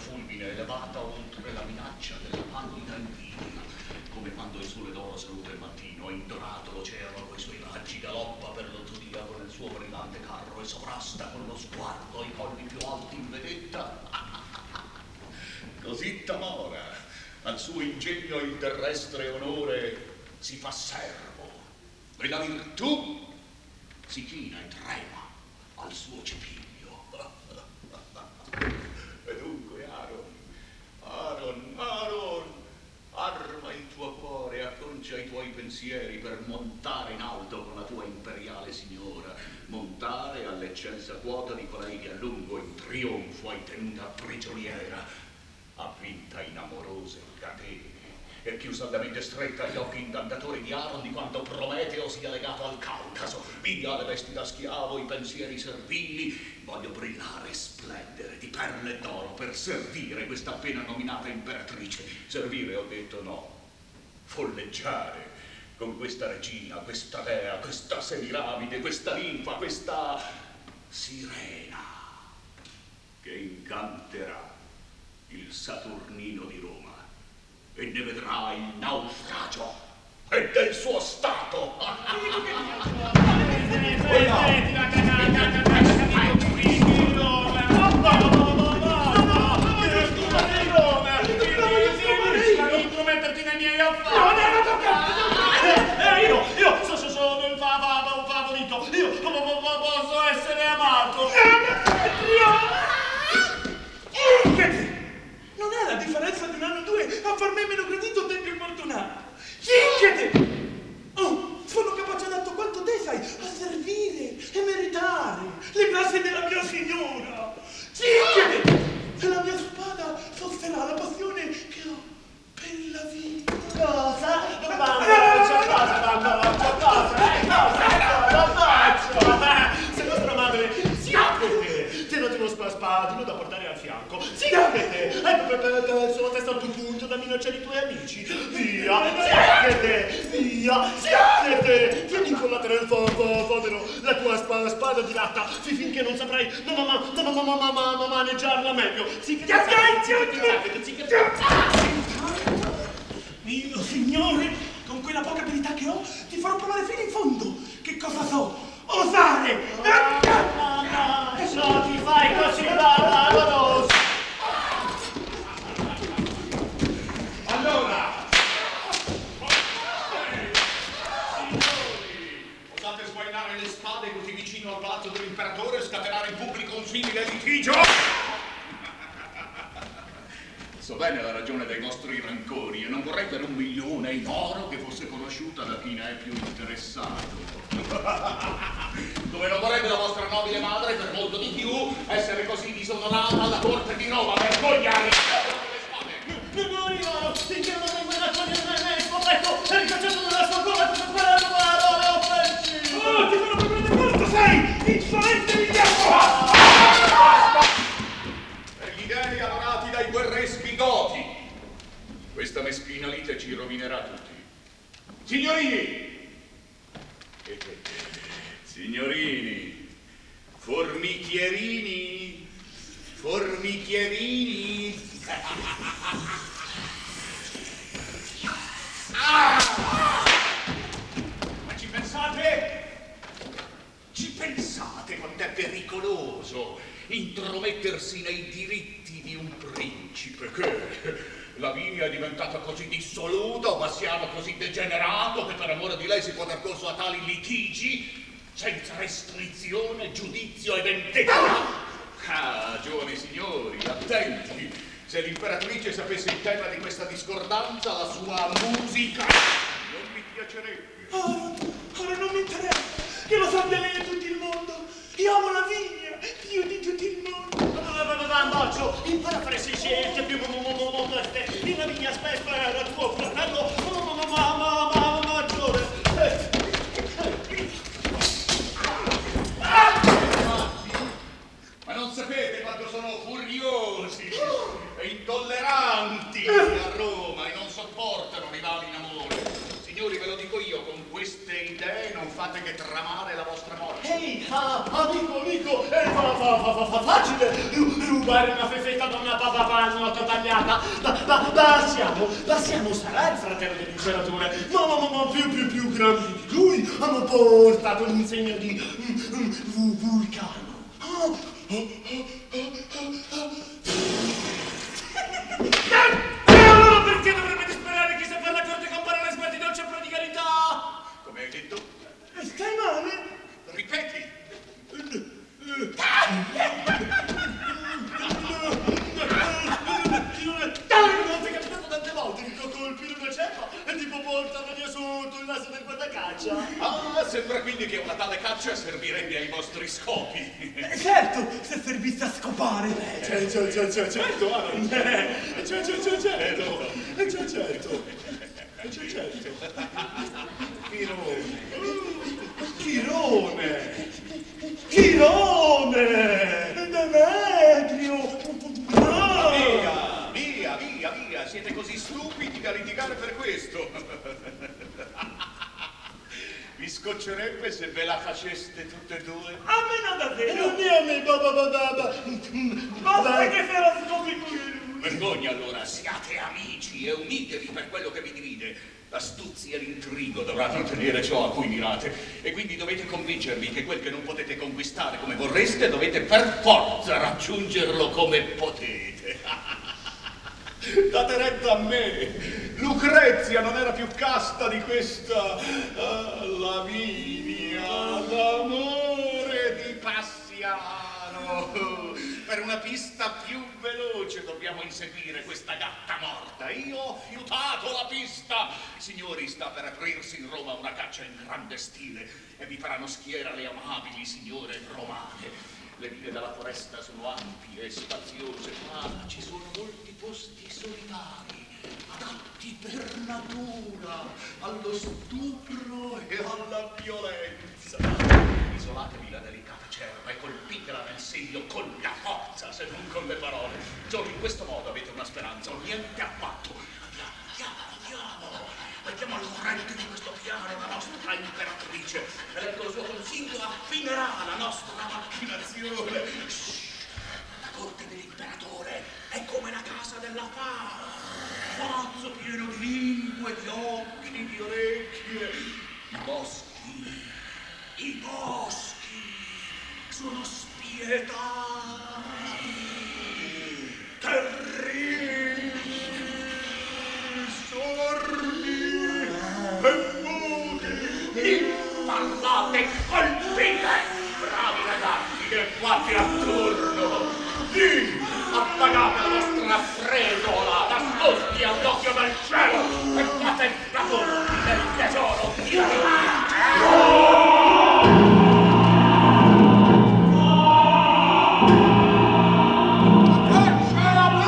fulmine elevata oltre la minaccia della pallida invidia, come quando il sole d'oro saluta il mattino e indorato l'oceano coi suoi raggi galoppa per lo zodiaco nel suo brillante carro e sovrasta con lo sguardo i colli più alti in vedetta. Così Tamora, al suo ingegno il terrestre onore si fa servo, e la virtù si china e trema al suo cipiglio. E dunque, Aron, arma il tuo cuore, acconcia i tuoi pensieri per montare in alto con la tua imperiale signora, montare all'eccelsa quota di colei che a lungo in trionfo hai tenuta prigioniera, avvinta in amorose catene e più saldamente stretta agli occhi incantatori di Aron di quanto Prometeo sia legato al Caucaso. Via le vesti da schiavo, i pensieri servili, voglio brillare e splendere di perle d'oro per servire questa appena nominata imperatrice. Servire, ho detto, no, folleggiare con questa regina, questa dea, questa semiramide, questa ninfa, questa sirena che incanterà il Saturnino di Roma e ne vedrà il naufragio e del suo stato. Intrometterti nei miei affari. Io sono un favorito. Io posso essere amato. Non è la differenza di un anno o due a far me meno gradito te più fortunato. Cinghete! Oh, sono capace tanto quanto te sai a servire e meritare le grazie della mia signora. Cinghete! E la mia spada sosterrà la passione che ho per la vita. Cosa? Cosa? Se nostra madre ziacchete, te lo tiro spadino da portare al fianco. Ziacchete! Ecco per sulla testa al tuo punto da minacciare i tuoi amici. Via! Ziacchete! Via! Ziacchete! Tieni incollata nel fodero la tua spada di latta finché non saprai maneggiarla meglio. Mio signore, con quella poca abilità che ho, ti farò provare fino in fondo. Che cosa so? Osare! No, ti fai così valoroso. Allora, signori, osate sguainare le spade così vicino al palazzo dell'imperatore e scatenare in pubblico un simile litigio? So bene la ragione dei vostri rancori e non vorrei per 1 milione in oro che fosse conosciuta da chi ne è più interessato. Come non vorrebbe la vostra nobile madre per molto di più essere così disonorata alla corte di Roma. Vergognare! No, io finché non vengo da togliere il scoperto e ricacciato nella sua gola per quella parole offensive. Oh, ti farò prendere quanto sei! Insolente vigliacco! Per gli dei adorati dai guerreschi goti, questa meschina lite ci rovinerà tutti. Signorini! Signorini! Formichierini! Formichierini! Ma ci pensate? Ci pensate quanto è pericoloso intromettersi nei diritti di un principe? Che Lavinia è diventata così dissoluta, ma siamo così degenerato che per amore di lei si può dar corso a tali litigi senza restrizione, giudizio e vendetta. Ah, giovani signori, attenti! Se l'imperatrice sapesse il tema di questa discordanza, la sua musica non mi piacerebbe. Ora non mi interessa che lo sappia lei e tutto il mondo. Io amo Lavinia più di tutto il mondo. Bacio, impara a fare scelte più modeste. In Lavinia spera tuo fratello maggiore. Ma non sapete quanto sono furiosi e intolleranti a Roma e non sopportano rivali in amore. Signori, ve lo dico io, con queste idee non fate fate che tramare la vostra morte. Ehi, amico, facile rubare una fefetta da una papapagnotta tagliata. La siamo, sarà il fratello dell'imperatore, ma più grandi di lui hanno portato l'insegna di Vulcano. E allora perché dovrebbe disperare chi sa fare la corte con parole sguardi dolce e prodigalità? Come hai detto? Stai male? Ripeti. Non ti è capitato tante volte che colpire una ceppa e tipo portano via sotto il naso del guardacaccia? Ah, sembra quindi che una tale caccia servirebbe ai vostri scopi. Certo, se servisse a scopare. Certo, Chirone! Demetrio! Via, siete così stupidi da litigare per questo. Vi scoccerebbe se ve la faceste tutte e due? A me non davvero! Basta che se la scopi qui! Vergogna allora, siate amici e unitevi per quello che vi divide. L'astuzia e l'intrigo dovranno ottenere ciò a cui mirate e quindi dovete convincervi che quel che non potete conquistare come vorreste dovete per forza raggiungerlo come potete. Date retta a me. Lucrezia non era più casta di questa Lavinia d'amore di Passiano. Per una pista più veloce dobbiamo inseguire questa gatta morta. Io ho fiutato la pista. Signori, sta per aprirsi in Roma una caccia in grande stile e vi faranno schiera le amabili signore romane. Le vie della foresta sono ampie e spaziose, ma ci sono molti posti solitari, adatti per natura, allo stupro e alla violenza. Isolatevi la delicata cerva e colpitela nel segno con la forza, se non con le parole. Solo in questo modo avete una speranza, o niente affatto. Andiamo. Mettiamo al corrente di questo piano la nostra imperatrice e lei con il suo consiglio affinerà la nostra macchinazione. La corte dell'imperatore è come la casa della fama. Palazzo pieno di lingue, di occhi, di orecchie. I boschi sono spietati, terribili, sordi e muti. Parlate, colpite, bravi ragazzi che fate attorno. Sì, appagate la vostra fregola, nascosti all'occhio del cielo e fate la corte del tesoro di Roma.